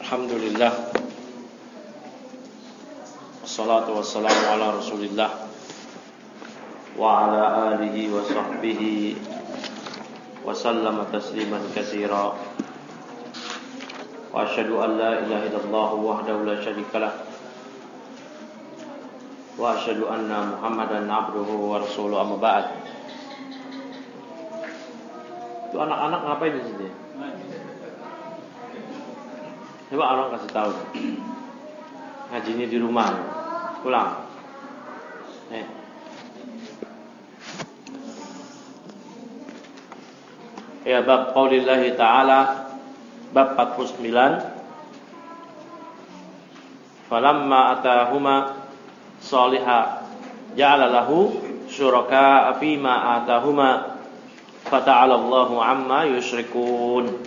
Alhamdulillah. Wassalatu wassalamu ala Rasulillah wa ala alihi wa sahbihi wa sallama tasliman katsira. Wa asyhadu an la ilaha illallah wahdahu la syarikalah wa asyhadu anna Muhammadan abduhu wa rasuluhu, amma ba'd. Itu anak-anak ngapain di sini? Coba orang kasih tahu. Ngajinya di rumah. Pulang. Ya, bab qaulillahi ta'ala, bab 49. Falamma atahuma salihah ja'ala lahu syuraka fima atahuma fata'ala Allahu amma yusyrikun.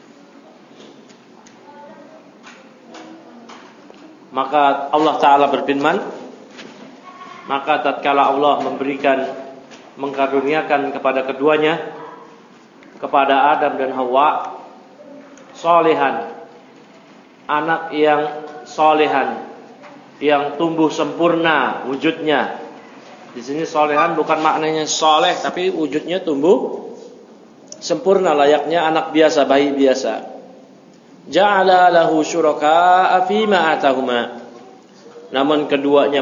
Maka Allah Ta'ala berfirman, maka tatkala Allah mengkaruniakan kepada keduanya, kepada Adam dan Hawa, solehan, anak yang solehan, yang tumbuh sempurna wujudnya. Di sini solehan bukan maknanya soleh, tapi wujudnya tumbuh sempurna, layaknya anak biasa, bayi biasa. Ja'ala lahu syuraka'a fima atahuma. Namun keduanya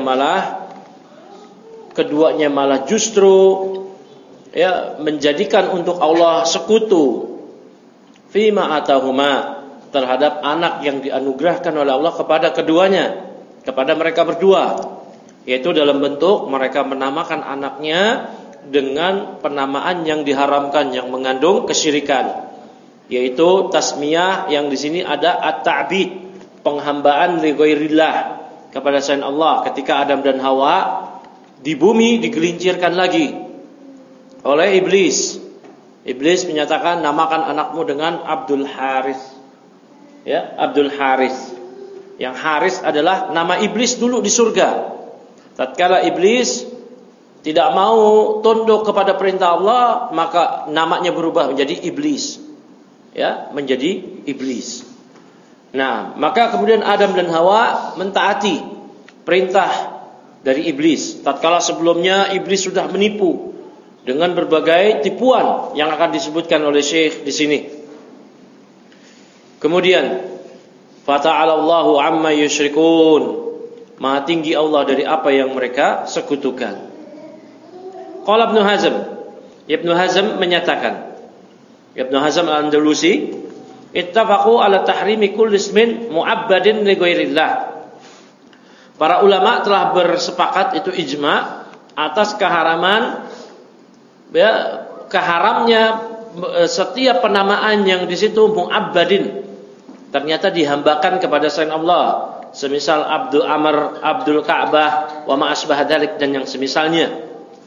malah justru menjadikan untuk Allah sekutu fima atahuma, terhadap anak yang dianugerahkan oleh Allah kepada keduanya, kepada mereka berdua, yaitu dalam bentuk mereka menamakan anaknya dengan penamaan yang diharamkan, yang mengandung kesyirikan, yaitu tasmiyah, yang di sini ada at-ta'bid, penghambaan li ghairillah, kepada selain Allah. Ketika Adam dan Hawa di bumi digelincirkan lagi oleh iblis. Iblis menyatakan, namakan anakmu dengan Abdul Haris. Ya, Abdul Haris. Yang Haris adalah nama iblis dulu di surga. Tatkala iblis tidak mau tunduk kepada perintah Allah, maka namanya berubah menjadi iblis. Ya, menjadi iblis. Nah, maka kemudian Adam dan Hawa mentaati perintah dari iblis. Tatkala sebelumnya iblis sudah menipu dengan berbagai tipuan yang akan disebutkan oleh Syekh di sini. Kemudian fata'ala Allahu amma yusyrikun, Maha tinggi Allah dari apa yang mereka sekutukan. Qala Ibnu Hazm, Ibnu Hazm menyatakan, Ibnu Hazm al-Andalusi, ittafaqu ala tahrimi kulli ismin mu'abbadin li ghairillah. Para ulama telah bersepakat, itu ijma, atas keharamnya setiap penamaan yang di situ mu'abbadin, ternyata dihambakan kepada selain Allah, semisal Abdul Amr, Abdul Ka'bah, wa ma asbah dzalik, dan yang semisalnya.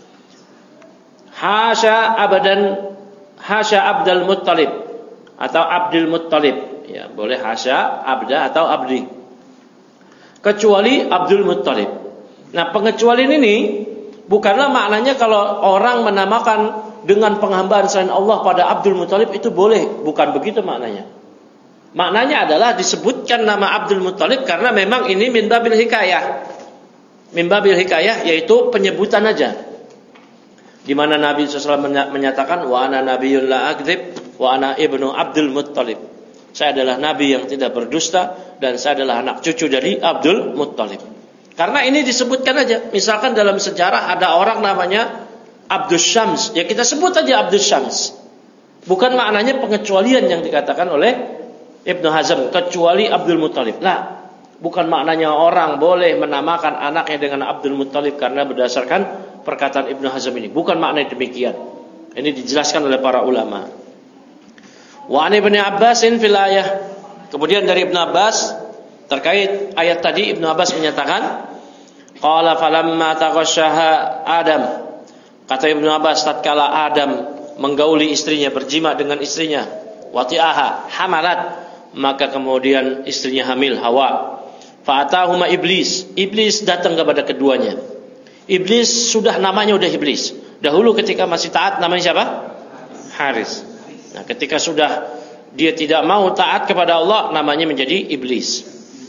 Hasya Abdul Muttalib atau Abdul Muttalib, ya boleh hasya Abda atau Abdi, kecuali Abdul Muttalib. Nah, pengecualian ini bukanlah maknanya kalau orang menamakan dengan penghambaan selain Allah pada Abdul Muttalib itu boleh, bukan begitu maknanya. Maknanya adalah disebutkan nama Abdul Muttalib karena memang ini min babil hikayah. Min babil hikayah, yaitu penyebutan aja. Di mana Nabi SAW menyatakan, wa ana nabiyyun la akdzib wa ana ibnu Abdul Muttalib. Saya adalah nabi yang tidak berdusta dan saya adalah anak cucu dari Abdul Muttalib. Karena ini disebutkan aja. Misalkan dalam sejarah ada orang namanya Abdul Syams, ya kita sebut aja Abdul Syams. Bukan maknanya pengecualian yang dikatakan oleh Ibnu Hazm, kecuali Abdul Muttalib. Nah, bukan maknanya orang boleh menamakan anaknya dengan Abdul Muttalib karena berdasarkan perkataan Ibnu Hazm ini. Bukan makna demikian. Ini dijelaskan oleh para ulama. Wa an Ibnu Abbasin fil ayah. Kemudian dari Ibnu Abbas terkait ayat tadi, Ibnu Abbas menyatakan, qala falamma taghasyaha Adam. Kata Ibnu Abbas, tatkala Adam menggauli istrinya, berjima dengan istrinya, wati'aha hamalat, maka kemudian istrinya hamil, Hawa. Fa'atahuma iblis. Iblis datang kepada keduanya. Iblis sudah namanya udah iblis. Dahulu ketika masih taat namanya siapa? Haris. Nah, ketika sudah dia tidak mau taat kepada Allah, namanya menjadi iblis.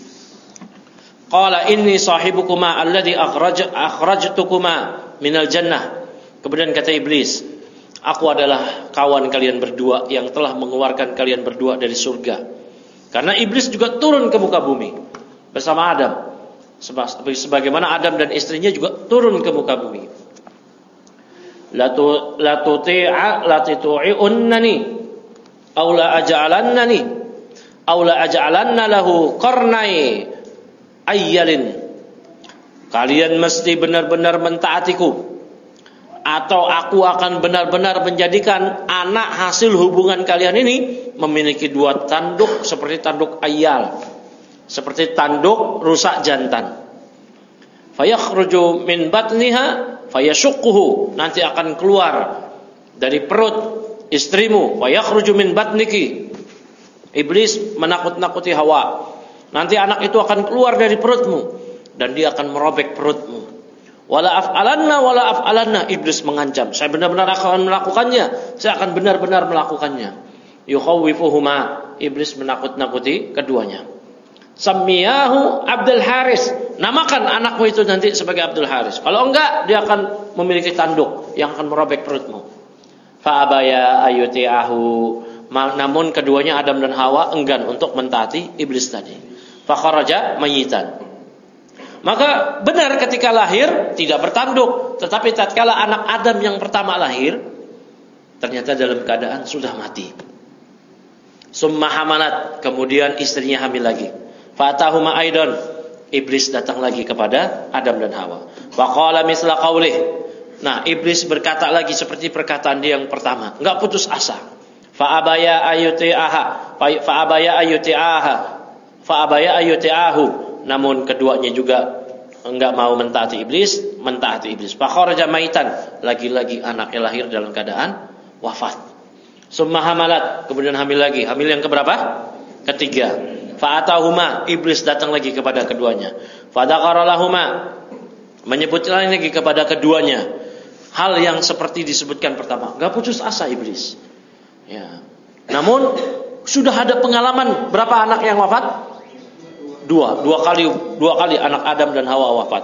Qala inni sahibukuma alladhi akhrajtukuma minal jannah. Kemudian kata iblis, aku adalah kawan kalian berdua yang telah mengeluarkan kalian berdua dari surga. Karena iblis juga turun ke muka bumi bersama Adam. Sebagaimana Adam dan istrinya juga turun ke muka bumi. La tuti'unnani aw la aj'alannani aw la aj'alanna lahu qarnai ayyalin. Kalian mesti benar-benar mentaatiku, atau aku akan benar-benar menjadikan anak hasil hubungan kalian ini memiliki dua tanduk seperti tanduk ayal, seperti tanduk rusak jantan. Fayakhruju min batniha fayashukkuhu, nanti akan keluar dari perut istrimu. Fayakhruju min batniki, iblis menakut-nakuti Hawa, nanti anak itu akan keluar dari perutmu dan dia akan merobek perutmu. Wala af'alanna, iblis mengancam, saya benar-benar akan melakukannya, saya akan benar-benar melakukannya. Yukhawwifuhuma, iblis menakut-nakuti keduanya. Sammiyahu Abdul Haris, namakan anakmu itu nanti sebagai Abdul Haris. Kalau enggak, dia akan memiliki tanduk yang akan merobek perutmu. Fa abaya ayuti'ahu, namun keduanya Adam dan Hawa enggan untuk mentaati iblis tadi. Fa kharaja mayyitan. Maka benar ketika lahir tidak bertanduk, tetapi tatkala anak Adam yang pertama lahir, ternyata dalam keadaan sudah mati. Summa hamalat, kemudian istrinya hamil lagi. Fatahuma aidan, iblis datang lagi kepada Adam dan Hawa. Faqala misla qaulih. Nah, iblis berkata lagi seperti perkataan dia yang pertama, enggak putus asa. Fa abaya ayuti'ahu, namun keduanya juga enggak mau mentaati iblis. Fa kharaja maitan, lagi-lagi anaknya lahir dalam keadaan wafat. Summa hamalat, kemudian hamil lagi. Hamil yang keberapa? Ketiga. Fa'atahuma, iblis datang lagi kepada keduanya. Fadzakara lahuma, menyebut lagi kepada keduanya hal yang seperti disebutkan pertama. Enggak putus asa iblis. Ya. Namun sudah ada pengalaman berapa anak yang wafat? Dua kali anak Adam dan Hawa wafat.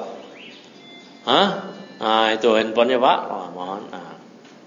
Hah? Nah, itu handphonenya Pak. Oh, mohon. Nah.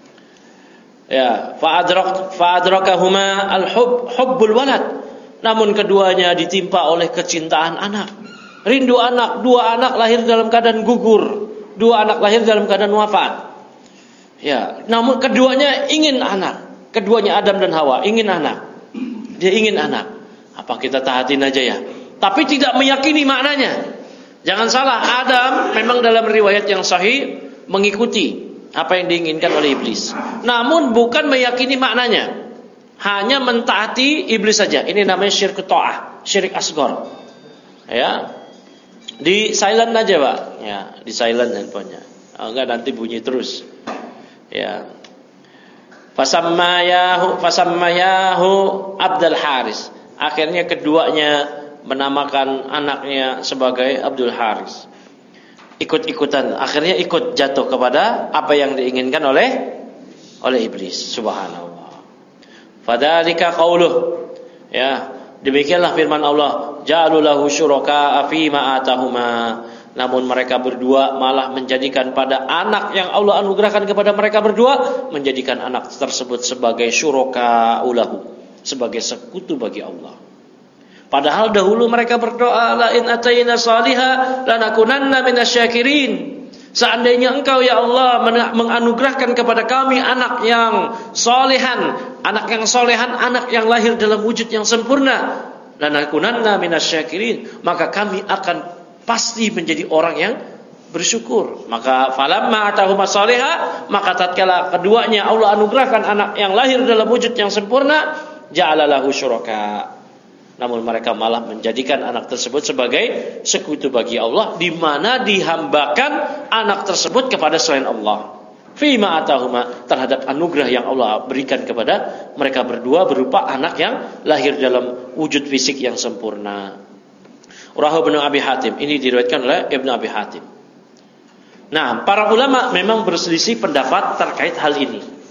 Ya, fa'adrakahuma hubbul walad. Namun keduanya ditimpa oleh kecintaan anak, rindu anak. Dua anak lahir dalam keadaan gugur, dua anak lahir dalam keadaan wafat. Ya, namun keduanya ingin anak. Keduanya Adam dan Hawa ingin anak. Dia ingin anak. Apa kita taatin aja ya? Tapi tidak meyakini maknanya. Jangan salah, Adam memang dalam riwayat yang sahih mengikuti apa yang diinginkan oleh iblis. Namun bukan meyakini maknanya. Hanya mentaati iblis saja. Ini namanya syirik ta'ah, syirik asghar. Ya. Di silent aja, Pak. Ya, di silent handphonenya. Oh, enggak nanti bunyi terus. Ya. Fasammayahu Abdul Haris. Akhirnya keduanya menamakan anaknya sebagai Abdul Haris. Ikut-ikutan, akhirnya ikut jatuh kepada apa yang diinginkan oleh iblis. Subhanallah. Fadzalika qauluh, ya, demikianlah firman Allah, ja'alu lahu syuraka fi ma atahuma. Namun mereka berdua malah menjadikan pada anak yang Allah anugerahkan kepada mereka berdua, menjadikan anak tersebut sebagai syuraka ulahu, sebagai sekutu bagi Allah. Padahal dahulu mereka berdoa, la in atayna salihah lanakunanna minasyakirin. Seandainya engkau ya Allah menganugerahkan kepada kami anak yang solehan, anak yang lahir dalam wujud yang sempurna, lanakunanna minasyakirin, maka kami akan pasti menjadi orang yang bersyukur. Maka falamma atahuma salihah, maka tatkala keduanya Allah anugerahkan anak yang lahir dalam wujud yang sempurna, ja'ala lahu syuraka. Namun mereka malah menjadikan anak tersebut sebagai sekutu bagi Allah, di mana dihambakan anak tersebut kepada selain Allah. Fima atahuma, terhadap anugerah yang Allah berikan kepada mereka berdua berupa anak yang lahir dalam wujud fisik yang sempurna. Rawahu Ibnu Abi Hatim, ini diriwayatkan oleh Ibnu Abi Hatim. Nah, para ulama memang berselisih pendapat terkait hal ini.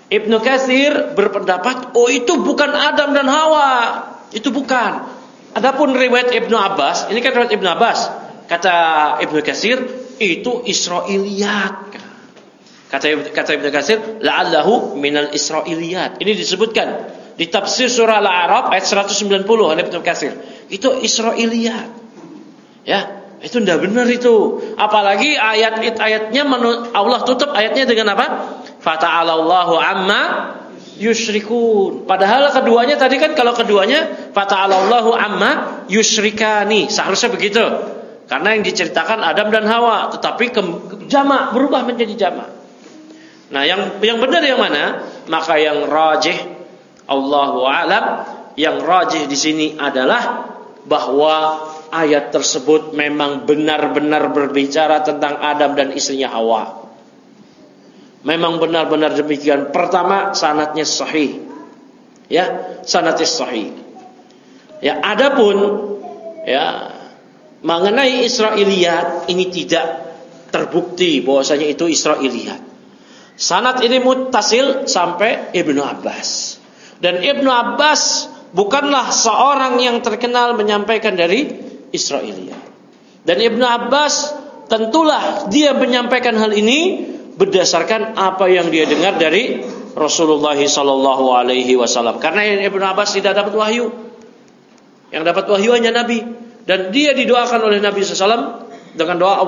Ibnu Katsir berpendapat, oh itu bukan Adam dan Hawa. Itu bukan. Adapun riwayat Ibnu Abbas, ini kan riwayat Ibnu Abbas. Kata Ibnu Katsir, itu Israiliyat. Kata Ibnu Katsir, la'allahu minal Israiliyat. Ini disebutkan di tafsir surah Al-A'raf ayat 190 oleh Ibnu Katsir. Itu Israiliyat. Ya, itu tidak benar itu. Apalagi ayatnya Allah tutup ayatnya dengan apa? Fata'alallahu amma yusyrikun. Padahal keduanya tadi kan, kalau keduanya fata'alallahu amma yusyrikani, seharusnya begitu. Karena yang diceritakan Adam dan Hawa, tetapi jamak berubah menjadi jamak. Nah, yang benar yang mana? Maka yang rajih, Allahu a'lam, yang rajih di sini adalah bahwa ayat tersebut memang benar-benar berbicara tentang Adam dan istrinya Hawa. Memang benar-benar demikian. Pertama, sanadnya sahih. Ya, sanadnya sahih. Ya, adapun ya mengenai Israiliyat ini tidak terbukti bahwasanya itu Israiliyat. Sanad ini muttasil sampai Ibnu Abbas. Dan Ibnu Abbas bukanlah seorang yang terkenal menyampaikan dari Israiliyat. Dan Ibnu Abbas tentulah dia menyampaikan hal ini berdasarkan apa yang dia dengar dari Rasulullah sallallahu alaihi wasallam. Karena Ibnu Abbas tidak dapat wahyu. Yang dapat wahyu hanya Nabi, dan dia didoakan oleh Nabi sallallahu alaihi wasallam dengan doa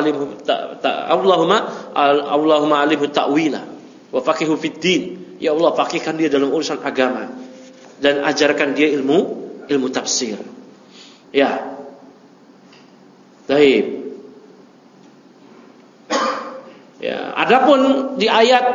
Allahumma alimhu ta'wila wa faqihu fid din. Ya Allah, faqihkan dia dalam urusan agama dan ajarkan dia ilmu tafsir. Ya. Baik. Ya, adapun di ayat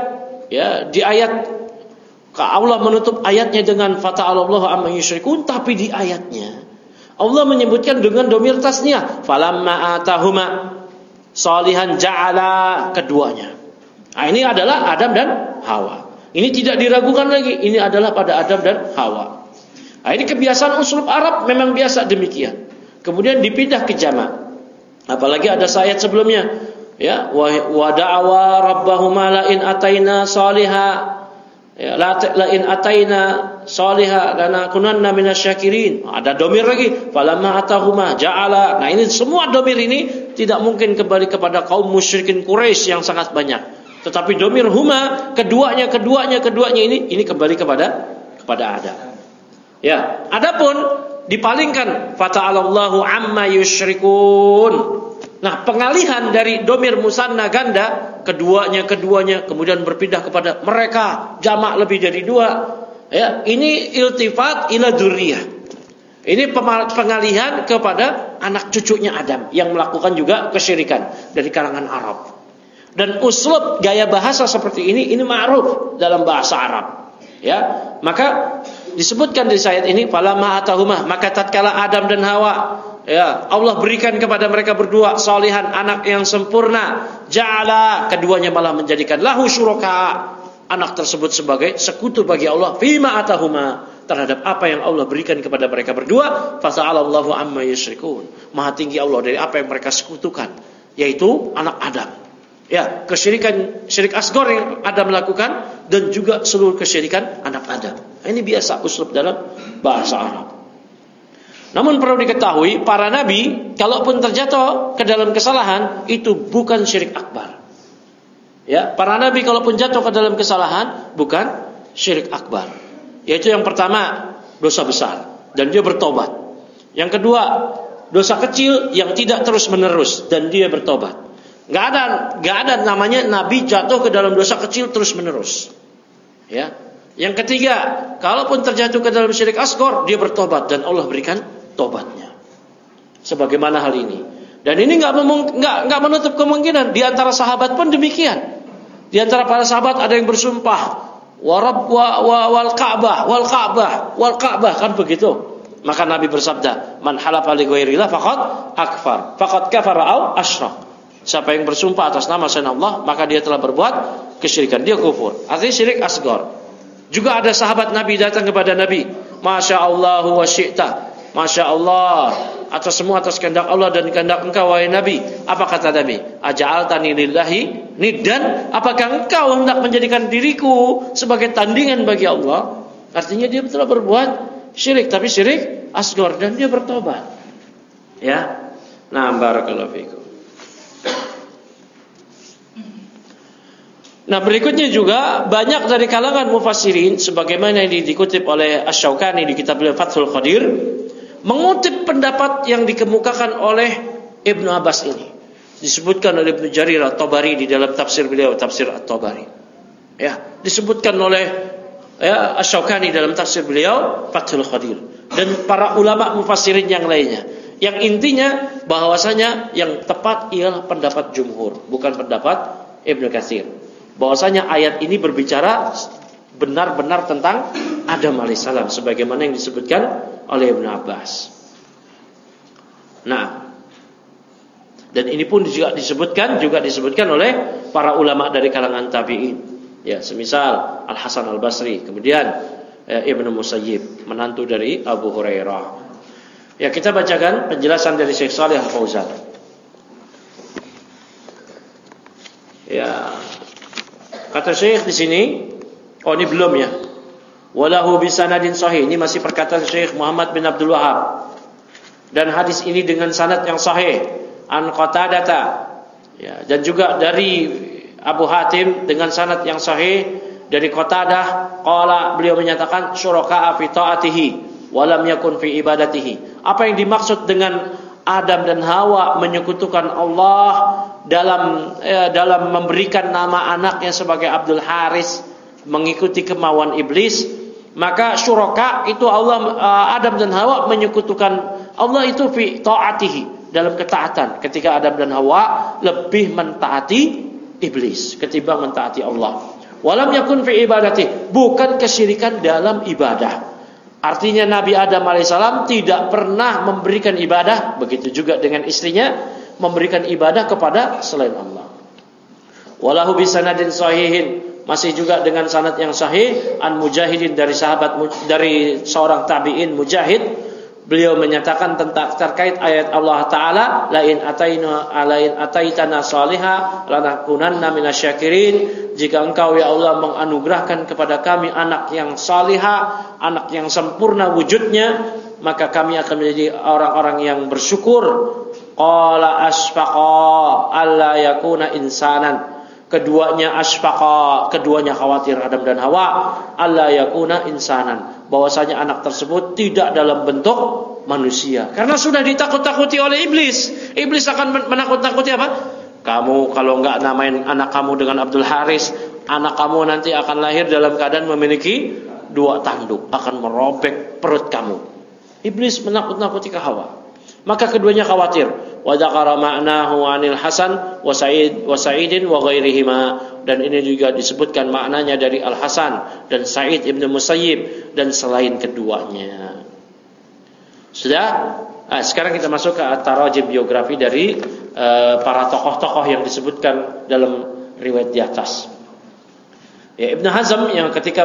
Allah menutup ayatnya dengan fata'alallahu amma yusyrikun, tapi di ayatnya Allah menyebutkan dengan dhamir tasniyah, falamma atahuma salihan ja'ala, keduanya. Nah, ini adalah Adam dan Hawa. Ini tidak diragukan lagi, ini adalah pada Adam dan Hawa. Nah, ini kebiasaan uslub Arab memang biasa demikian. Kemudian dipindah ke jamak. Apalagi ada ayat sebelumnya. Ya, wa da'awa rabbahuma la in ataina salihah, ya, la in ataina salihah lanakunanna minasyakirin. Ada domir lagi, falamma atahuma ja'ala. Nah, ini semua domir ini tidak mungkin kembali kepada kaum musyrikin Quraisy yang sangat banyak. Tetapi domir huma, keduanya ini kembali kepada Adam. Ya, adapun dipalingkan fata'alallahu amma yusyrikun. Nah, pengalihan dari domir musanna ganda keduanya kemudian berpindah kepada mereka jamak lebih dari dua. Ya, ini iltifat ila dzurriyyah. Ini pengalihan kepada anak cucunya Adam yang melakukan juga kesyirikan dari kalangan Arab. Dan uslub gaya bahasa seperti ini ma'ruf dalam bahasa Arab. Ya, maka disebutkan di ayat ini falamma atahuma, maka tatkala Adam dan Hawa, ya, Allah berikan kepada mereka berdua salihan, anak yang sempurna, ja'ala, keduanya malah menjadikan lahu syuraka, anak tersebut sebagai sekutu bagi Allah, fima atahuma, terhadap apa yang Allah berikan kepada mereka berdua, fasa'alallahu amma yusyrikun. Maha tinggi Allah dari apa yang mereka sekutukan, yaitu anak Adam. Ya, syirik asghar yang Adam lakukan, dan juga seluruh kesyirikan anak Adam. Ini biasa uslub dalam bahasa Arab. Namun perlu diketahui, para nabi kalaupun terjatuh ke dalam kesalahan, itu bukan syirik akbar. Ya, para nabi kalaupun jatuh ke dalam kesalahan, bukan syirik akbar. Yaitu yang pertama, dosa besar dan dia bertobat. Yang kedua, dosa kecil yang tidak terus menerus dan dia bertobat. Gak ada namanya nabi jatuh ke dalam dosa kecil terus menerus. Ya. Yang ketiga, kalaupun terjatuh ke dalam syirik asghar, dia bertobat dan Allah berikan tobatnya. Sebagaimana hal ini. Dan ini nggak menutup kemungkinan di antara sahabat pun demikian. Di antara para sahabat ada yang bersumpah wal Ka'bah kan begitu. Maka Nabi bersabda, man halafa li ghairillah faqad kafara au asyrak. Siapa yang bersumpah atas nama selain Allah, maka dia telah berbuat kesyirikan, dia kufur. Artinya syirik asghar. Juga ada sahabat Nabi datang kepada Nabi, Masya Allah wa syi'ta, Masya Allah, atas semua atas kehendak Allah dan kehendak engkau wahai Nabi. Apa kata Nabi? Aja'altani lillahi niddan? Apakah engkau hendak menjadikan diriku sebagai tandingan bagi Allah? Artinya dia telah berbuat syirik, tapi syirik asghar, dan dia bertobat. Ya. Nah, barakallahu fikum. Nah, berikutnya juga banyak dari kalangan mufassirin sebagaimana yang dikutip oleh Asy-Syaukani di kitab Fathul Qadir, mengutip pendapat yang dikemukakan oleh Ibnu Abbas ini. Disebutkan oleh Ibnu Jarir At-Tabari di dalam tafsir beliau, Tafsir At-Tabari. Ya, disebutkan oleh Asy-Syaukani dalam tafsir beliau Fathul Qadir, dan para ulama mufassirin yang lainnya. Yang intinya bahwasanya yang tepat ialah pendapat jumhur, bukan pendapat Ibnu Katsir. Bahwasanya ayat ini berbicara benar-benar tentang Adam alaihissalam sebagaimana yang disebutkan oleh Ibnu Abbas. Nah, dan ini pun juga disebutkan oleh para ulama dari kalangan tabi'in. Ya, semisal Al Hasan Al Basri, kemudian Ibnu Musayyib, menantu dari Abu Hurairah. Ya, kita bacakan penjelasan dari Syekh Shalih Al Fauzan. Ya, kata Syekh di sini, ini belum ya. Walahu bisanadin sahih. Ini masih perkataan Syekh Muhammad bin Abdul Wahhab. Dan hadis ini dengan sanad yang sahih an Qatadata. Ya, dan juga dari Abu Hatim dengan sanad yang sahih dari Qatadah, qala, beliau menyatakan syuraka fi taatihi wa lam yakun fi ibadatihi. Apa yang dimaksud dengan Adam dan Hawa menyekutukan Allah dalam memberikan nama anaknya sebagai Abdul Haris, mengikuti kemauan iblis, maka syuraka itu Adam dan Hawa menyekutukan Allah itu fi taatihi, dalam ketaatan. Ketika Adam dan Hawa lebih mentaati iblis ketimbang mentaati Allah. Walam yakun fi ibadati, bukan kesyirikan dalam ibadah. Artinya Nabi Adam alaihissalam tidak pernah memberikan ibadah, begitu juga dengan istrinya, memberikan ibadah kepada selain Allah. Walahu bisanadin sahihin, masih juga dengan sanad yang sahih an Mujahidin, dari seorang tabi'in Mujahid. Beliau menyatakan tentang terkait ayat Allah Ta'ala, lain ataitana salihah lanakunanna minasyakirin. Jika engkau ya Allah menganugerahkan kepada kami anak yang salihah, anak yang sempurna wujudnya, maka kami akan menjadi orang-orang yang bersyukur. Qala asfaqa alla yakuna insanan. Keduanya khawatir, Adam dan Hawa, alla yakuna insanan, bahwasanya anak tersebut tidak dalam bentuk manusia, karena sudah ditakut-takuti oleh iblis. Iblis akan menakut-takuti apa? Kamu kalau enggak namain anak kamu dengan Abdul Haris, anak kamu nanti akan lahir dalam keadaan memiliki 2 tanduk, akan merobek perut kamu. Iblis menakut-nakuti ke Hawa. Maka keduanya khawatir. Wa dzakara ma'nahu 'anil Hasan wa Sa'idin wa ghairihima, dan ini juga disebutkan maknanya dari Al Hasan dan Sa'id ibnu Musayyib dan selain keduanya. Sudah? Sekarang kita masuk ke tarajim biografi dari para tokoh-tokoh yang disebutkan dalam riwayat di atas. Ya, Ibnu Hazm yang ketika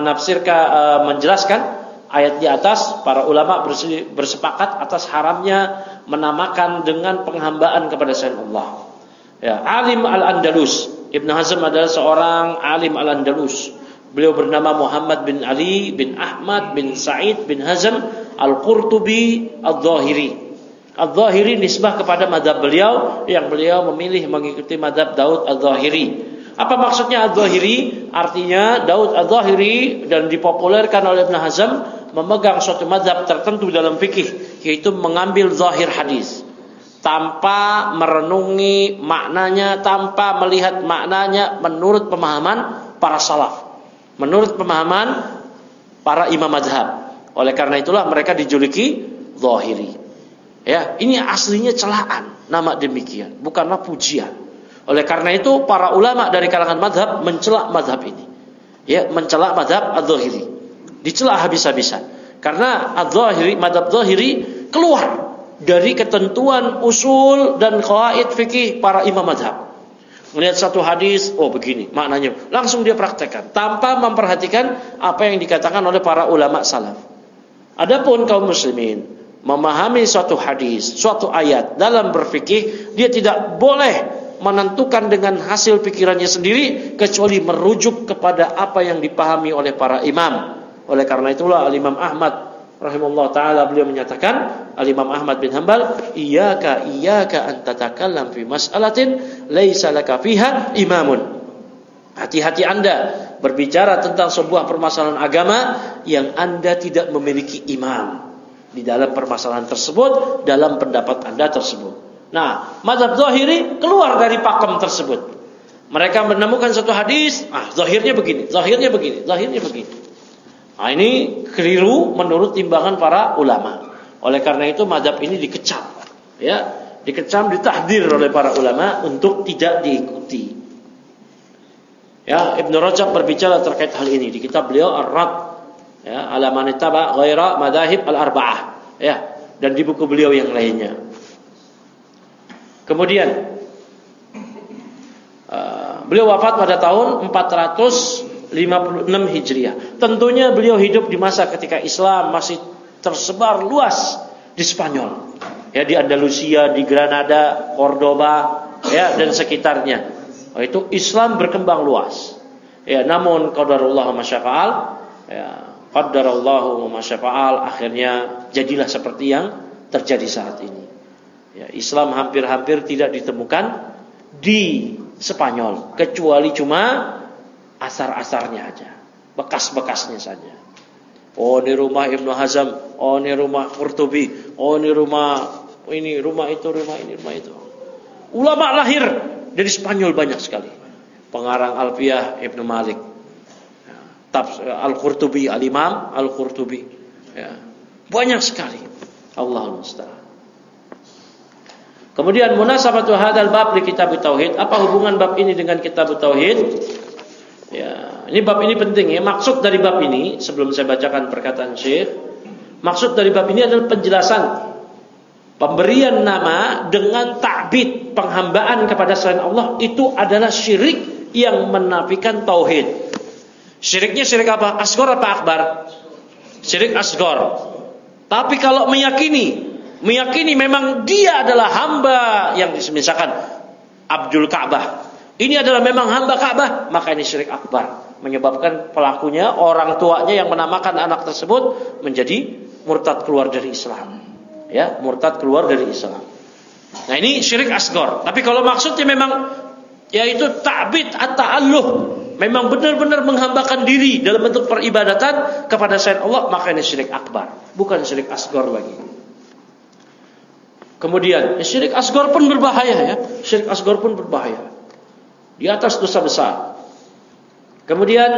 menjelaskan ayat di atas, para ulama bersepakat atas haramnya menamakan dengan penghambaan kepada selain Allah. Ya, Alim Al-Andalus, Ibnu Hazm adalah seorang alim Al-Andalus. Beliau bernama Muhammad bin Ali bin Ahmad bin Sa'id bin Hazm Al-Qurtubi Al-Zahiri. Al-Zahiri nisbah kepada madhab beliau, yang beliau memilih mengikuti madhab Daud Al-Zahiri. Apa maksudnya Al-Zahiri? Artinya Daud Al-Zahiri, dan dipopulerkan oleh Ibnu Hazm, memegang suatu mazhab tertentu dalam fikih, yaitu mengambil zahir hadis tanpa merenungi maknanya, tanpa melihat maknanya menurut pemahaman para salaf, menurut pemahaman para imam mazhab. Oleh karena itulah mereka dijuluki Zahiri. Ya, ini aslinya celaan nama demikian, bukanlah pujian. Oleh karena itu para ulama dari kalangan mazhab mencela mazhab ini. Ya, mencela mazhab Al-Zahiri. Dicela habis-habisan. Karena Al-Zahiri, mazhab Zahiri keluar dari ketentuan usul dan qawaid fikih para imam mazhab. Melihat satu hadis, begini maknanya, langsung dia praktekkan tanpa memperhatikan apa yang dikatakan oleh para ulama salaf. Adapun kaum muslimin, memahami suatu hadis, suatu ayat dalam berfikih, dia tidak boleh menentukan dengan hasil pikirannya sendiri kecuali merujuk kepada apa yang dipahami oleh para imam. Oleh karena itulah Al-Imam Ahmad rahimahullah taala beliau menyatakan, Al-Imam Ahmad bin Hanbal, iyyaka an tatakallam fi mas'alatin laisa laka fiha imamun. Hati-hati Anda berbicara tentang sebuah permasalahan agama yang Anda tidak memiliki imam di dalam permasalahan tersebut, dalam pendapat Anda tersebut. Nah, mazhab Zahiri keluar dari pakem tersebut. Mereka menemukan satu hadis, zahirnya begini, zahirnya begini, zahirnya begini. Nah, ini keliru menurut timbangan para ulama. Oleh karena itu mazhab ini dikecam, ya, dikecam, ditahdir oleh para ulama untuk tidak diikuti. Ya, Ibnu Rajab berbicara terkait hal ini di kitab beliau Ar-Rad, ya, ala man ittaba ghaira madahib al-arba'ah, ya, dan di buku beliau yang lainnya. Kemudian beliau wafat pada tahun 456 Hijriah. Tentunya beliau hidup di masa ketika Islam masih tersebar luas di Spanyol, ya, di Andalusia, di Granada, Cordoba, ya, dan sekitarnya. Itu Islam berkembang luas. Ya, namun qadarullah ma syafa'al, ya, qadarallahu ma syafa'al, akhirnya jadilah seperti yang terjadi saat ini. Ya, Islam hampir-hampir tidak ditemukan di Spanyol kecuali cuma asar-asarnya aja, bekas-bekasnya saja. Oh, ini rumah Ibnu Hazm, oh ini rumah Qurtubi, oh ini rumah itu, rumah ini, rumah itu. Ulama lahir dari Spanyol banyak sekali. Pengarang Alfiyah Ibnu Malik, Al-Qurtubi, Al-Imam Al-Qurtubi, ya, banyak sekali. Allahul musta'an. Kemudian munasabatu hadzal bab di kitab tauhid. Apa hubungan bab ini dengan kitab tauhid? Ya, ini bab ini penting, ya. Maksud dari bab ini, sebelum saya bacakan perkataan Syekh, maksud dari bab ini adalah penjelasan pemberian nama dengan ta'bid, penghambaan kepada selain Allah, itu adalah syirik yang menafikan tauhid. Syiriknya syirik apa? Asghar apa akbar? Syirik asghar. Tapi kalau meyakini memang dia adalah hamba yang misalkan Abdul Ka'bah, ini adalah memang hamba Ka'bah, maka ini syirik akbar, menyebabkan pelakunya, orang tuanya yang menamakan anak tersebut menjadi murtad, keluar dari Islam. Ya, murtad, keluar dari Islam. Nah, ini syirik asghar. Tapi kalau maksudnya memang yaitu ta'bid at-ta'alluh, memang benar-benar menghambakan diri dalam bentuk peribadatan kepada selain Allah, maka ini syirik akbar, bukan syirik asghar lagi. Kemudian syirik asghar pun berbahaya, ya. Syirik asghar pun berbahaya, di atas dosa besar. Kemudian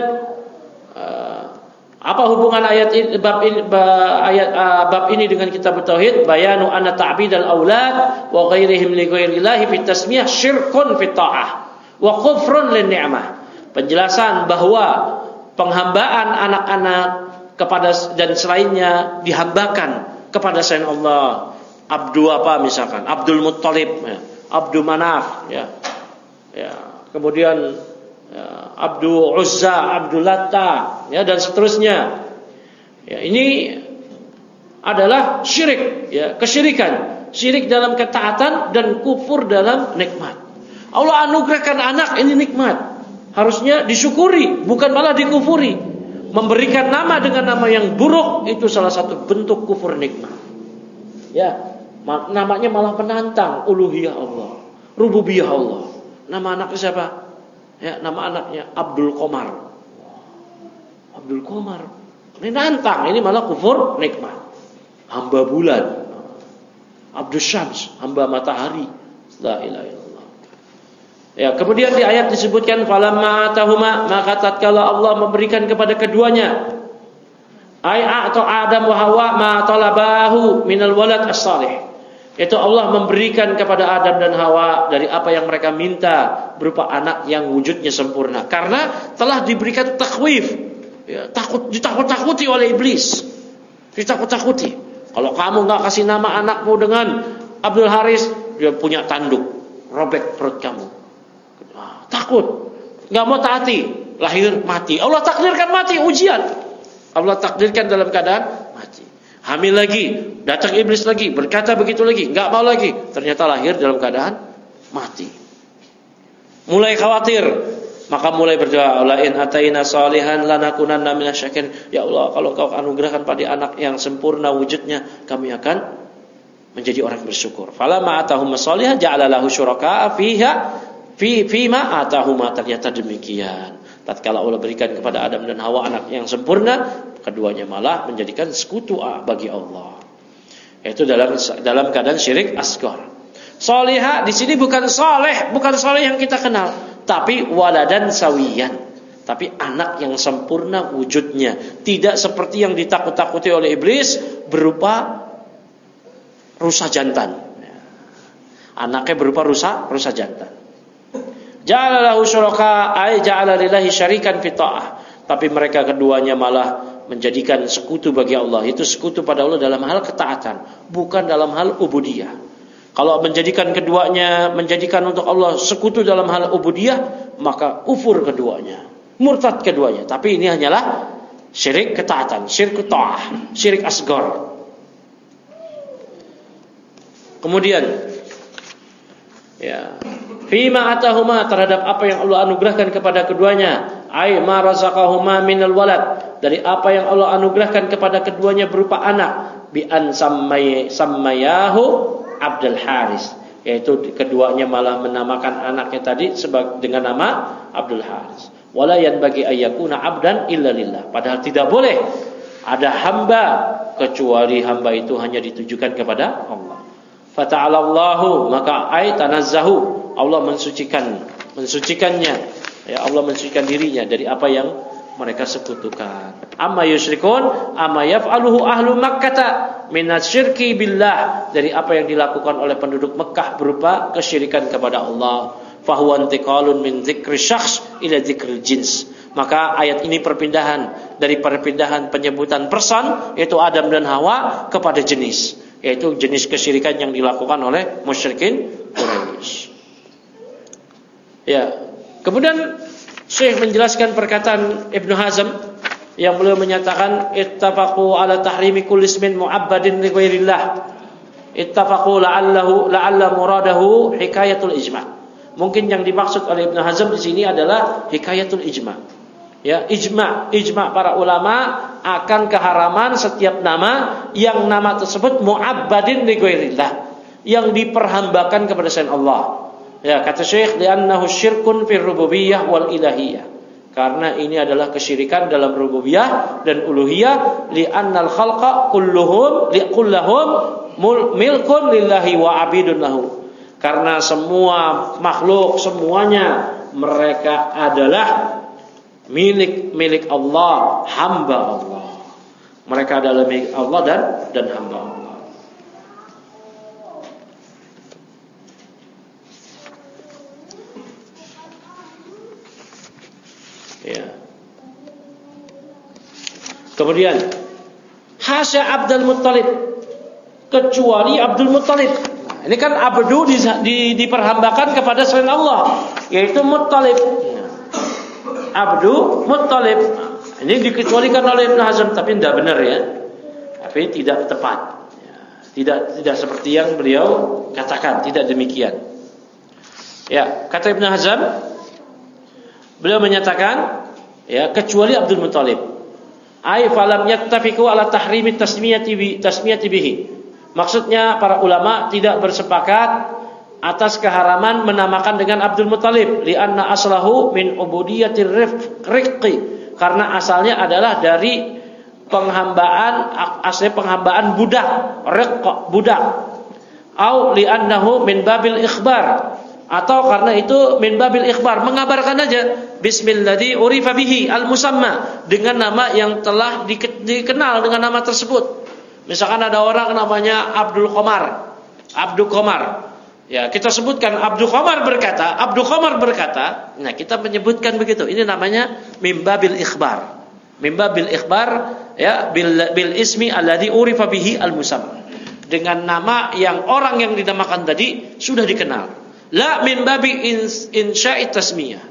apa hubungan ayat ini, bab ini dengan kitab tauhid? Bayanu anna ta'bidal aulad wa ghairihim li ghairillahi fi tasmiyah syirkun fi ta'ah wa kufrun lin ni'mah. Penjelasan bahwa penghambaan anak-anak kepada dan selainnya dihambakan kepada selain Allah. Abdu apa misalkan? Abdul Muttalib, ya. Abdu Manaf, ya. Ya. Kemudian Abdul Uzza, Abdul Latta, ya, dan seterusnya. Ya, ini adalah syirik, ya, kesyirikan, syirik dalam ketaatan dan kufur dalam nikmat. Allah anugerahkan anak, ini nikmat, harusnya disyukuri, bukan malah dikufuri. Memberikan nama dengan nama yang buruk itu salah satu bentuk kufur nikmat. Ya, namanya malah menantang uluhiyah Allah, rububiyah Allah. Nama anaknya siapa? Ya, nama anaknya Abdul Qamar. Abdul Qamar. Ini nantang, ini malah kufur nikmat. Hamba bulan. Abdul Syams, hamba matahari. La ilaha illallah. Ya, kemudian di ayat disebutkan falamma atahuma, maka tatkala Allah memberikan kepada keduanya, atau Adam wa Hawa ma talabahu minal walad as-salih. Itu Allah memberikan kepada Adam dan Hawa dari apa yang mereka minta, berupa anak yang wujudnya sempurna. Karena telah diberikan takhwif, ya, ditakut-takuti oleh iblis. Ditakut-takuti. Kalau kamu gak kasih nama anakmu dengan Abdul Haris, dia punya tanduk, robek perut kamu. Takut, gak mau taati, lahir mati. Allah takdirkan mati, ujian. Allah takdirkan dalam keadaan mati. hamil lagi, datang iblis lagi, berkata begitu lagi, enggak mau lagi, ternyata lahir dalam keadaan mati. Mulai khawatir, maka mulai berdoa, la in ataina salihan lanakunanna minasyakirin. Ya Allah, kalau Kau anugerahkan pada anak yang sempurna wujudnya, kami akan menjadi orang bersyukur. Falamma atahum salihan ja'ala lahu syuraka fima atahuma. Ternyata demikian. Tatkala Allah berikan kepada Adam dan Hawa anak yang sempurna, keduanya malah menjadikan sekutu bagi Allah. Itu dalam keadaan syirik asghar. Salihah di sini bukan saleh yang kita kenal, tapi waladan sawiyan. Tapi anak yang sempurna wujudnya, tidak seperti yang ditakut-takuti oleh iblis berupa rusa jantan. Anaknya berupa rusa jantan. Ja'ala lahu syuraka ay ja'ala lillahi syarikan fi ta'ah. Tapi mereka keduanya malah menjadikan sekutu bagi Allah. Itu sekutu pada Allah dalam hal ketaatan, bukan dalam hal ubudiyah. Kalau menjadikan keduanya, menjadikan untuk Allah sekutu dalam hal ubudiyah, maka kufur keduanya, murtad keduanya. Tapi ini hanyalah syirik ketaatan, syirik ta'ah, syirik asghar. Kemudian ya, fima atahuma, terhadap apa yang Allah anugerahkan kepada keduanya, ay ma razaqahuma minal walad, dari apa yang Allah anugerahkan kepada keduanya berupa anak, bi an sammayahu Abdul Haris, yaitu keduanya malah menamakan anaknya tadi dengan nama Abdul Haris. Wala yanbaghi ayyakuna abdan illa lillah, padahal tidak boleh ada hamba kecuali hamba itu hanya ditujukan kepada Allah. Fata'alallahu, maka ay tanazzahu, Allah mensucikannya, ya, Allah mensucikan dirinya dari apa yang mereka sekutukan. Amma yusyrikun amma yaf'aluhu ahlu Makkah minasyirki billah, dari apa yang dilakukan oleh penduduk Mekah berupa kesyirikan kepada Allah. Fahuwa intiqalun min dzikri syakhs ila dzikril jins. Maka ayat ini perpindahan penyebutan person, yaitu Adam dan Hawa, kepada jenis, yaitu jenis kesyirikan yang dilakukan oleh musyrikin Quraisy. Ya, kemudian Syekh menjelaskan perkataan Ibnu Hazm yang beliau menyatakan ittafaqu ala tahrimi kulli ismin mu'abbadin li ghairillah. Ittafaqu la'alla muradahu hikayatul ijma'. Mungkin yang dimaksud oleh Ibnu Hazm di sini adalah hikayatul ijma'. Ya, ijma' para ulama akan keharaman setiap nama yang nama tersebut mu'abbadin li ghairillah, yang diperhambakan kepada selain Allah. Ya, kata Syekh, li'annahu syirkun fir rububiyyah wal ilahiyah, karena ini adalah kesyirikan dalam rububiyah dan uluhiyah. Li'annal khalqa kulluhum milkun lillahi wa abidun lahu, karena semua makhluk semuanya mereka adalah milik Allah, hamba Allah. Mereka adalah milik Allah dan hamba Allah. Ya. Kemudian hasya Abdul Muttalib, kecuali Abdul Muttalib. Nah, ini kan abdu diperhambakan kepada selain Allah, yaitu Muttalib. Abdu Muttalib. Ini dikecualikan oleh Ibnu Hazm, tapi tidak benar ya. Tapi tidak tepat. Tidak seperti yang beliau katakan, tidak demikian. Ya, kata Ibnu Hazm, beliau menyatakan ya, kecuali Abdul Muttalib. Ai falam yattafiqu ala tahrimi tasmiyati bihi. Maksudnya para ulama tidak bersepakat atas keharaman menamakan dengan Abdul Muttalib, li'anna aslahu min ubudiyatir riqqi, karena asalnya adalah dari penghambaan budak, riqq, budak. Au li'annahu min babil ikhbar, atau karena itu min babil ikhbar, mengabarkan aja bismilladzi urifa bihi al-musamma, dengan nama yang telah dikenal dengan nama tersebut. Misalkan ada orang namanya Abdul Qamar. Ya, kita sebutkan Abdul Qamar berkata, nah kita menyebutkan begitu. Ini namanya mimbabil ikhbar. Mimbabil ikhbar ya bil ismi alladzi urifa bihi al-musamma. Dengan nama yang orang yang dinamakan tadi sudah dikenal. La mimbabi insya'i tasmiyah.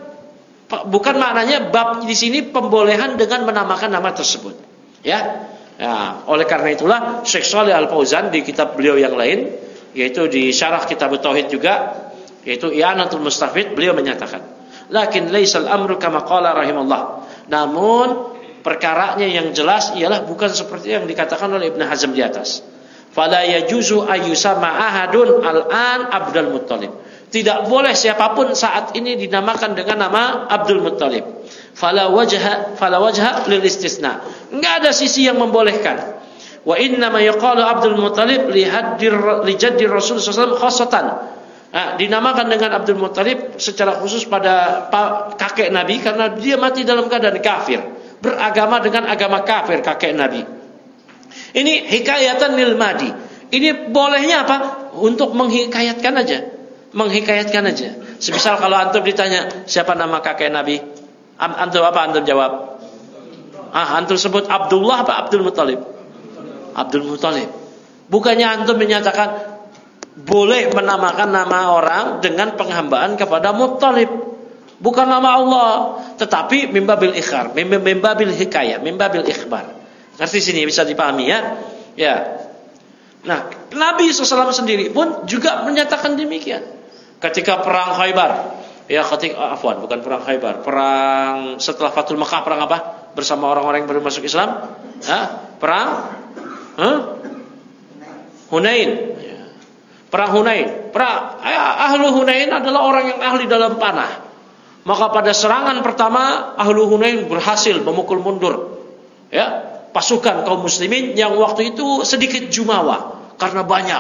Bukan maknanya bab di sini pembolehan dengan menamakan nama tersebut. Ya. Ya, oleh karena itulah Syekh Shalih Al-Fauzan di kitab beliau yang lain, yaitu di Syarah Kitab Tauhid juga, yaitu I'anatul Mustafid, beliau menyatakan, lakin laisal amru kama qala rahimallah. Namun perkaranya yang jelas ialah bukan seperti yang dikatakan oleh Ibnu Hazm di atas. Fala yajuzu ayyusama ahadun al-an Abdul Muttalib. Tidak boleh siapapun saat ini dinamakan dengan nama Abdul Muttalib. Fala wajha lil istisna. Enggak ada sisi yang membolehkan. Wa inna ma yaqalu Abdul Muttalib li jaddi Rasul sallallahu alaihi wasallam khassatan. Dinamakan dengan Abdul Muttalib secara khusus pada kakek Nabi karena dia mati dalam keadaan kafir, beragama dengan agama kafir kakek Nabi. Ini hikayatan lil madi. Ini bolehnya apa? Untuk menghikayatkan aja. Menghikayatkan aja. Semisal kalau antum ditanya siapa nama kakek Nabi, antum apa antum jawab? Antum sebut Abdullah apa Abdul Muttalib? Abdul Muttalib. Bukannya antum menyatakan boleh menamakan nama orang dengan penghambaan kepada Muttalib, bukan nama Allah, tetapi mimbabil ikhbar, mimbabil hikayah, mimbabil ikhbar. Ngerti sini bisa dipahami ya? Ya. Nah, Nabi SAW sendiri pun juga menyatakan demikian. Ketika perang Khaybar, ya bukan perang Khaybar, perang setelah Fathul Makkah, perang apa? Bersama orang-orang yang baru masuk Islam, perang Hunain. Perang Hunain. Ahlu Hunain adalah orang yang ahli dalam panah. Maka pada serangan pertama Ahlu Hunain berhasil memukul mundur, ya, pasukan kaum muslimin yang waktu itu sedikit jumawa karena banyak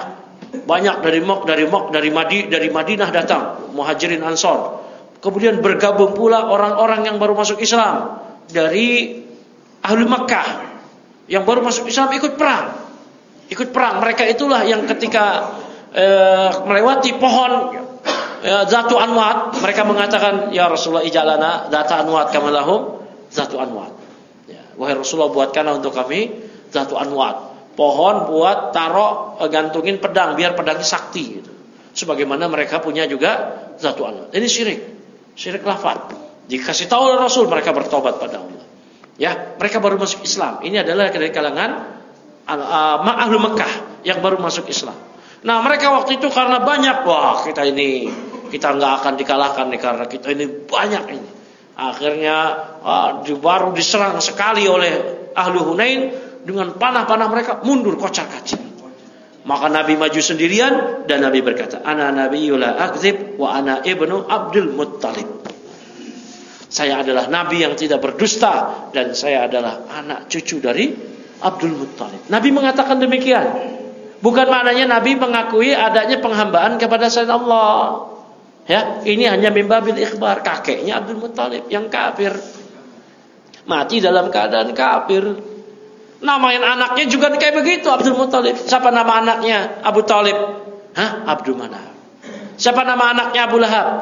dari Madinah datang muhajirin ansor. Kemudian bergabung pula orang-orang yang baru masuk Islam dari Ahlu Makkah yang baru masuk Islam ikut perang. Mereka itulah yang ketika melewati pohon Zatu Anwat, mereka mengatakan, ya Rasulullah ijalana Zatu Anwat kama lahum Zatu Anwat. Ya, wahai Rasulullah, buatkanlah untuk kami Zatu Anwat, pohon buat taruh gantungin pedang biar pedangnya sakti gitu. Sebagaimana mereka punya juga Zatu Anwat. Ini syirik lafaz. Dikasih tahu oleh Rasul, mereka bertobat pada Allah. Ya, mereka baru masuk Islam. Ini adalah dari kalangan Ahlu Mekah yang baru masuk Islam. Nah, mereka waktu itu karena banyak, kita nggak akan dikalahkan nih karena kita ini banyak ini. Akhirnya baru diserang sekali oleh Ahlu Hunain dengan panah-panah mereka mundur kocar-kacir. Maka Nabi maju sendirian dan Nabi berkata, ana nabiyyul la akdzib wa ana ibnu Abdul Muttalib. Saya adalah nabi yang tidak berdusta dan saya adalah anak cucu dari Abdul Muttalib. Nabi mengatakan demikian. Bukan maknanya Nabi mengakui adanya penghambaan kepada selain Allah. Ya, ini hanya mimbabil ikhbar. Kakeknya Abdul Muttalib yang kafir, mati dalam keadaan kafir. Namain anaknya juga kayak begitu, Abdul Muttalib. Siapa nama anaknya? Abu Talib. Abdul Manaf. Siapa nama anaknya Abu Lahab?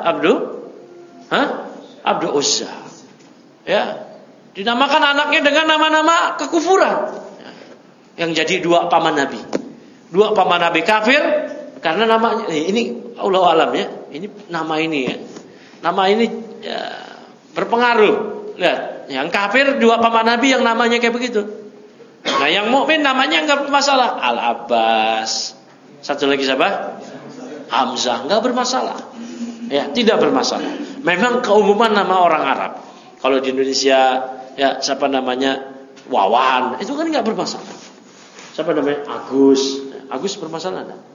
Abdul Uzza. Ya, dinamakan anaknya dengan nama-nama kekufuran. Yang jadi dua paman Nabi. Dua paman Nabi kafir karena namanya ini Allah alam ya. Ini nama ini ya. Nama ini ya, berpengaruh. Lihat, yang kafir dua paman Nabi yang namanya kayak begitu. Nah, yang mukmin namanya enggak bermasalah. Al-Abbas. Satu lagi siapa? Hamzah, enggak bermasalah. Ya, tidak bermasalah. Memang keumuman nama orang Arab. Kalau di Indonesia ya siapa namanya? Wawan, itu kan enggak bermasalah. Siapa namanya? Agus bermasalah enggak?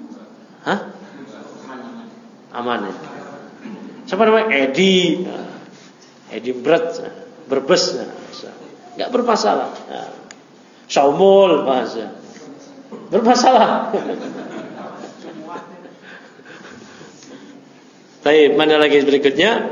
Aman ya. Siapa namanya? Edi Brebes, enggak bermasalah. Saumul bahasa bermasalah. Baik, mana lagi berikutnya?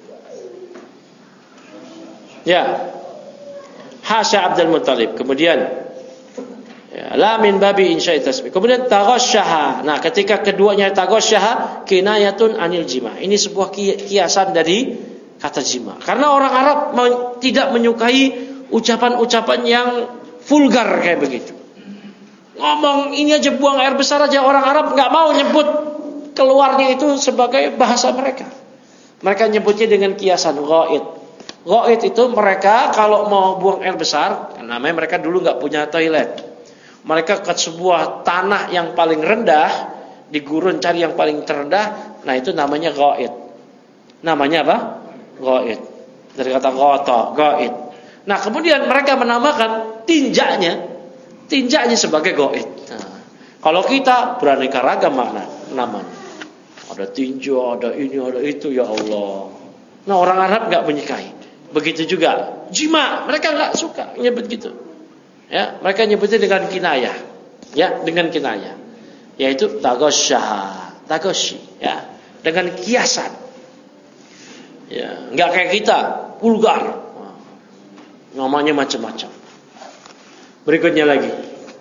Ya, Hasya Abdul Muttalib. Kemudian la min babi insya'i tasbih. Kemudian taghasyaha. Nah, ketika keduanya taghasyaha kinayatun anil jima. Ini sebuah kiasan dari kata jima. Karena orang Arab tidak menyukai ucapan-ucapan yang vulgar kayak begitu. Ngomong ini aja, buang air besar aja, orang Arab enggak mau nyebut keluarnya itu sebagai bahasa mereka. Mereka nyebutnya dengan kiasan ghaid. Ghaid itu mereka kalau mau buang air besar, namanya mereka dulu nggak punya toilet. Mereka ke sebuah tanah yang paling rendah, di gurun cari yang paling terendah, nah itu namanya ghaid. Namanya apa? Ghaid. Dari kata ghata, ghaid. Nah, kemudian mereka menamakan tinjaknya sebagai ghaid. Nah, kalau kita beraneka ragam makna namanya. Ada tinju, ada ini, ada itu, ya Allah. Nah, orang Arab nggak menyukai. Begitu juga jima, mereka nggak suka nyebut gitu. Ya, mereka nyebutnya dengan kinayah. Ya, dengan kinayah. Yaitu tagoshi, ya, dengan kiasan. Ya, nggak kayak kita, vulgar. Namanya macam-macam. Berikutnya lagi.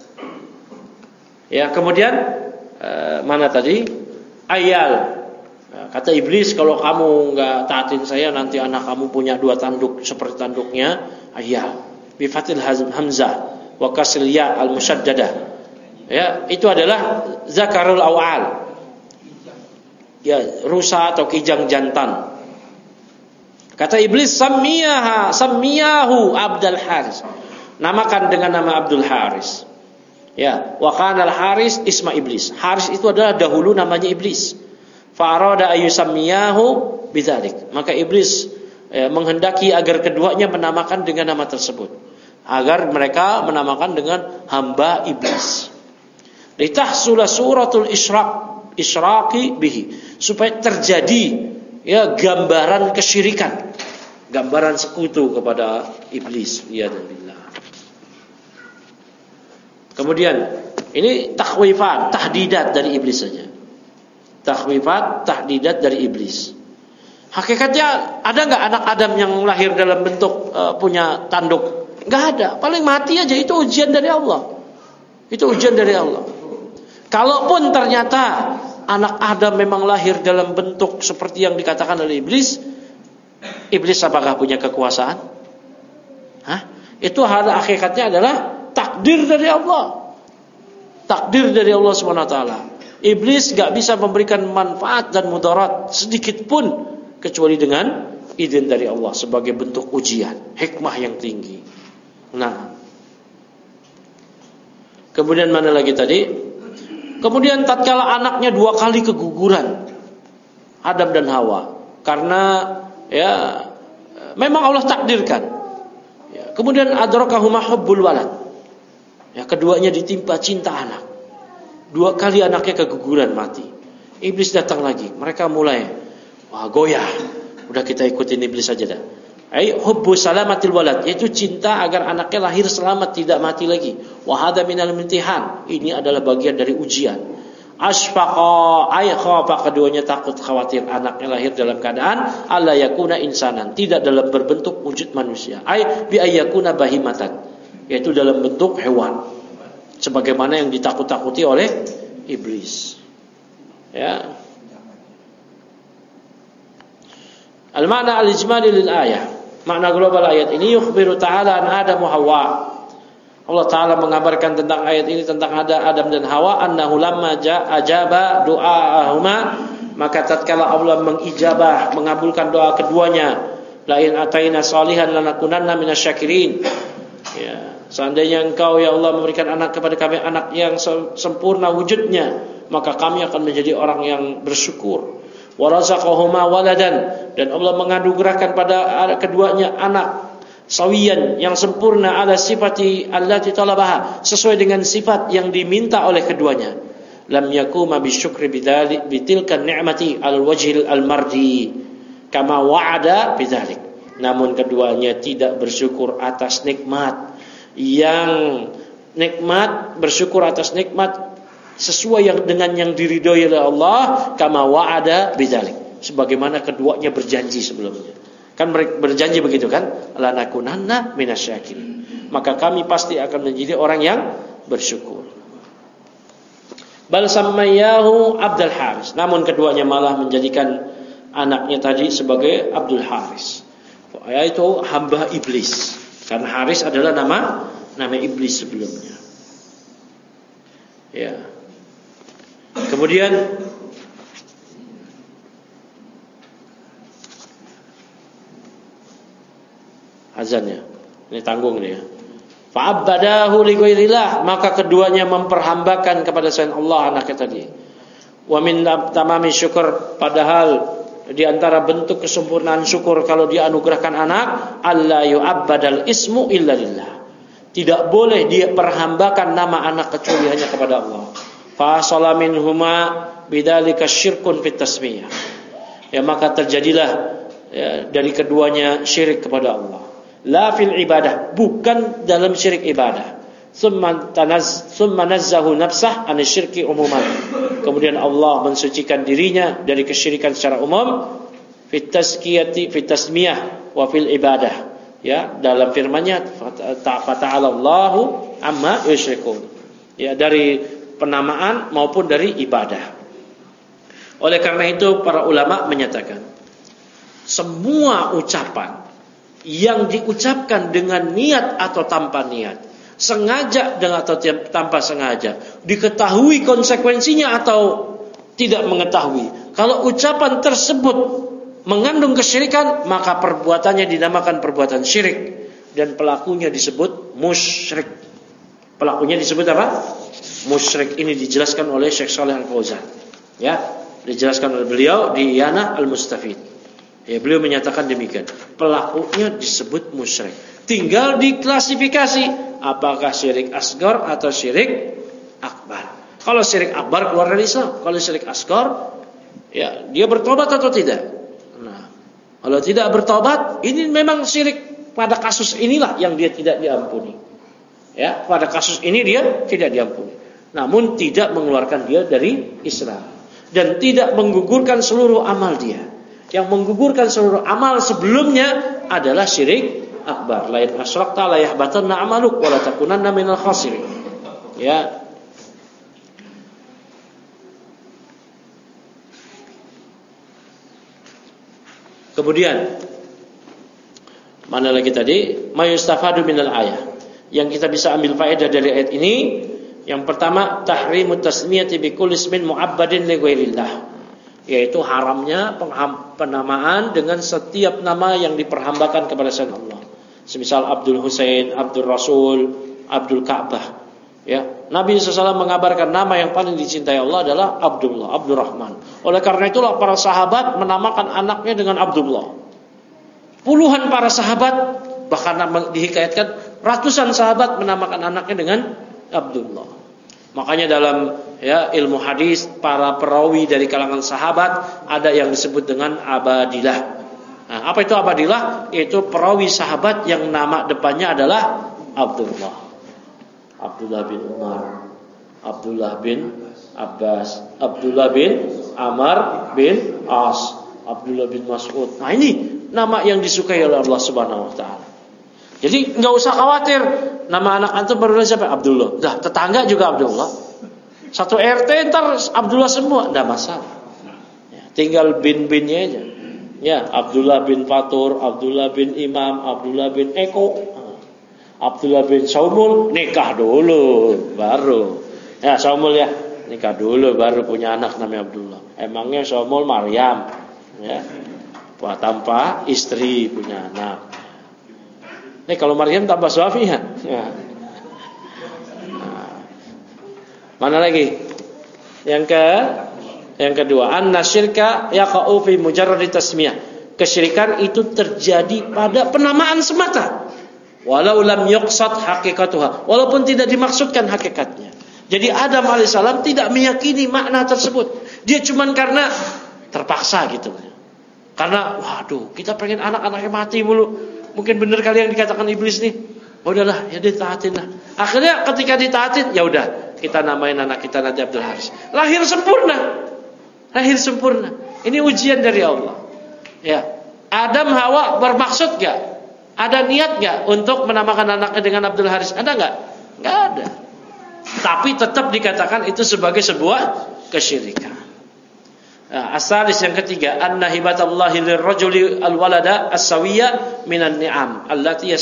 Ya, kemudian mana tadi? Ayal. Kata iblis, kalau kamu nggak taatin saya, nanti anak kamu punya 2 tanduk seperti tanduknya ayal. Bi fathil hamzah wa kasril ya al musyaddadah. Ya, itu adalah zakarul awal. Ya, rusa atau kijang jantan. Kata iblis, sammiyahu Abdul Haris. Namakan dengan nama Abdul Haris. Ya, wa kana al-Haris isma iblis. Haris itu adalah dahulu namanya iblis. Fa arada ayyusammiyahu bidzalik. Maka iblis menghendaki agar keduanya menamakan dengan nama tersebut. Agar mereka menamakan dengan hamba iblis. Litahsula suratul isyraqi bihi. Supaya terjadi ya gambaran kesyirikan, gambaran sekutu kepada iblis. Ya billah. Kemudian ini takhwifat, tahdidat dari iblis saja. Takhwifat, tahdidat dari iblis. Hakikatnya ada nggak anak Adam yang lahir dalam bentuk punya tanduk? Nggak ada. Paling mati aja, itu ujian dari Allah. Itu ujian dari Allah. Kalaupun ternyata anak Adam memang lahir dalam bentuk seperti yang dikatakan oleh iblis, iblis apakah punya kekuasaan? Itu hal hakikatnya adalah takdir dari Allah. Takdir dari Allah SWT. Iblis gak bisa memberikan manfaat dan mudarat sedikit pun kecuali dengan izin dari Allah sebagai bentuk ujian, hikmah yang tinggi. Nah, kemudian mana lagi tadi? Kemudian tatkala anaknya 2 kali keguguran, Adam dan Hawa, karena ya memang Allah takdirkan. Ya, kemudian adrakahuma hubbul walad. Ya, keduanya ditimpa cinta anak. 2 kali anaknya keguguran mati. Iblis datang lagi. Mereka mulai goyah. Udah kita ikutin iblis saja dah. Hubbu salamatil walad, yaitu cinta agar anaknya lahir selamat, tidak mati lagi. Wa hadza minal imtihan. Ini adalah bagian dari ujian. Asfaqa khafa, keduanya takut khawatir anaknya lahir dalam keadaan alla yakuna insanan, tidak dalam berbentuk wujud manusia. Bi ayyakuna bahimatan, yaitu dalam bentuk hewan, sebagaimana yang ditakut-takuti oleh iblis. Ya. Al-makna al-ijmali lil ayah. Makna global ayat ini yukhbiru ta'ala an Adam wa Hawa. Allah Ta'ala mengabarkan tentang ayat ini tentang Adam dan Hawa, annahu lamma ajaba du'a'ahuma, maka tatkala Allah mengijabah, mengabulkan doa keduanya, la in ataina salihan lanakunanna minasyakirin. Ya, seandainya engkau ya Allah memberikan anak kepada kami, anak yang sempurna wujudnya, maka kami akan menjadi orang yang bersyukur. Wa razaqahuma waladan, dan Allah menganugerahkan pada keduanya anak sawiyan, yang sempurna, ala sifati allati talabaha, sesuai dengan sifat yang diminta oleh keduanya. Lam yakuma bisyukri bidzalik bitilkan ni'mati al-wajhil al-mardi kama wa'ada bidzalik. Namun keduanya tidak bersyukur atas nikmat bersyukur atas nikmat sesuai dengan yang diridhoi oleh Allah, kama wa'ada bidzalik, sebagaimana keduanya berjanji sebelumnya. Kan berjanji begitu kan? Lanakunanna minasyakirin. Maka kami pasti akan menjadi orang yang bersyukur. Bal sammayahu Abdul Haris. Namun keduanya malah menjadikan anaknya tadi sebagai Abdul Haris, yaitu hamba iblis. Karena Haris adalah nama iblis sebelumnya. Ya. Kemudian azannya. Ini tanggung nih ya. Fa'abbadahu li ghairillah, maka keduanya memperhambakan kepada selain Allah anaknya tadi. Wa min tamami syukur, padahal di antara bentuk kesempurnaan syukur kalau dia anugerahkan anak, alla yu'abbadal ismu illa lillah. Tidak boleh dia perhambakan nama anak kecuali hanya kepada Allah. Fa sala minhuma bidzalika syirkun fit tasmiyah. Ya, maka terjadilah dari keduanya syirik kepada Allah. La fil ibadah, bukan dalam syirik ibadah. Summa nazzahu nafsah an syirki umuman. Kemudian Allah mensucikan dirinya dari kesyirikan secara umum. Fit tazkiyati fit tasmiyah wa fil ibadah. Ya, dalam firman-Nya fata'ala Allahu amma yusyrikun. Ya, dari penamaan maupun dari ibadah. Oleh karena itu para ulama menyatakan semua ucapan yang diucapkan dengan niat atau tanpa niat, sengaja dengan atau tanpa sengaja, diketahui konsekuensinya atau tidak mengetahui, kalau ucapan tersebut mengandung kesyirikan, maka perbuatannya dinamakan perbuatan syirik dan pelakunya disebut musyrik. Pelakunya disebut apa? Musyrik. Ini dijelaskan oleh Syekh Shalih Al-Fauzan. Ya, dijelaskan oleh beliau di Iyanah Al-Mustafid. Ya, beliau menyatakan demikian. Pelakunya disebut musyrik. Tinggal diklasifikasi apakah syirik asgar atau syirik akbar. Kalau syirik akbar keluar dari Islam. Kalau syirik asgar, ya dia bertobat atau tidak. Nah, kalau tidak bertobat, ini memang syirik. Pada kasus inilah yang dia tidak diampuni. Ya, pada kasus ini dia tidak diampuni. Namun tidak mengeluarkan dia dari Islam dan tidak menggugurkan seluruh amal dia. Yang menggugurkan seluruh amal sebelumnya adalah syirik akbar. La in asyrakta la yahbatanna amaluk wa la takunanna minal khasirin. Ya. Kemudian mana lagi tadi? Mayustafadu minal ayah. Yang kita bisa ambil faedah dari ayat ini, yang pertama tahrimut tasmiyati bi kulli ismin mu'abbadin li ghairillah. Yaitu haramnya penamaan dengan setiap nama yang diperhambakan kepada selain Allah. Semisal Abdul Husain, Abdul Rasul, Abdul Ka'bah. Ya, Nabi SAW mengabarkan nama yang paling dicintai Allah adalah Abdullah, Abdul Rahman. Oleh karena itulah para sahabat menamakan anaknya dengan Abdullah. Puluhan para sahabat, bahkan dihikayatkan ratusan sahabat menamakan anaknya dengan Abdullah. Makanya dalam ilmu hadis, para perawi dari kalangan sahabat ada yang disebut dengan abadilah. Nah, apa itu abadilah? Itu perawi sahabat yang nama depannya adalah Abdullah. Abdullah bin Umar, Abdullah bin Abbas, Abdullah bin Amr bin As, Abdullah bin Mas'ud. Nah, ini nama yang disukai oleh Allah Subhanahu wa taala. Jadi enggak usah khawatir nama anak antum baru siapa? Abdullah. Dah, tetangga juga Abdullah. Satu RT ntar Abdullah semua, enggak masalah. Ya, tinggal bin-binnya aja. Ya, Abdullah bin Fatur, Abdullah bin Imam, Abdullah bin Eko, Abdullah bin Saumul, nikah dulu baru. Ya, Saumul ya, nikah dulu baru punya anak namanya Abdullah. Emangnya Saumul Maryam, ya. Tanpa istri punya anak. Nih kalau Maryam tambah Swafiha. Ya. Nah. Mana lagi? Yang kedua, an-nasyirka yaqa'u fi mujarradi tasmiyah. Kesyirikan itu terjadi pada penamaan semata. Walau lam yuqsad haqiqatuha. Walaupun tidak dimaksudkan hakikatnya. Jadi Adam alaihissalam tidak meyakini makna tersebut. Dia cuman karena terpaksa gitu. Karena waduh, kita pengen anak-anaknya mati mulu. Mungkin benar kali yang dikatakan iblis nih. Oh, udahlah, ya ditaatin lah. Akhirnya ketika ditaatin, ya udah, kita namain anak kita nanti Abdul Haris. Lahir sempurna. Lahir sempurna. Ini ujian dari Allah. Ya. Adam Hawa bermaksud enggak? Ada niat enggak untuk menamakan anaknya dengan Abdul Haris? Ada enggak? Enggak ada. Tapi tetap dikatakan itu sebagai sebuah kesyirikan. Asalis yang ketiga, anna hibatallahi lirrajuli alwalada as-sawiyya minan ni'am allati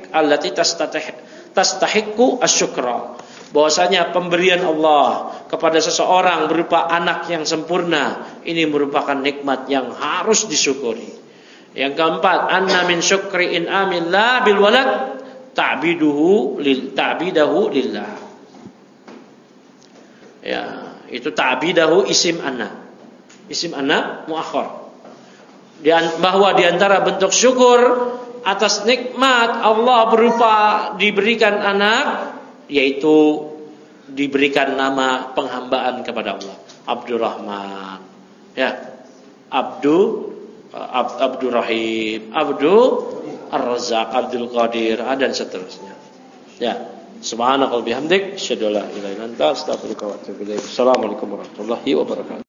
tastahiqqu asyukra. Bahwasanya pemberian Allah kepada seseorang berupa anak yang sempurna ini merupakan nikmat yang harus disyukuri. Yang keempat, anna min syukri in'amillah bil walad ta'bidahu lillah. Ya, itu ta'bidahu isim anna. Isim anna muakhar. Bahwa di antara bentuk syukur atas nikmat Allah berupa diberikan anak, yaitu diberikan nama penghambaan kepada Allah, Abdurrahman, ya, Abdurrahim, Abdul Ar-Razzaq, Abdul Qadir, dan seterusnya. Ya, subhanakallahumma bihamdik, asyhadu an la ilaha illa anta, astaghfiruka wa atubu ilaik. Assalamualaikum warahmatullahi wabarakatuh.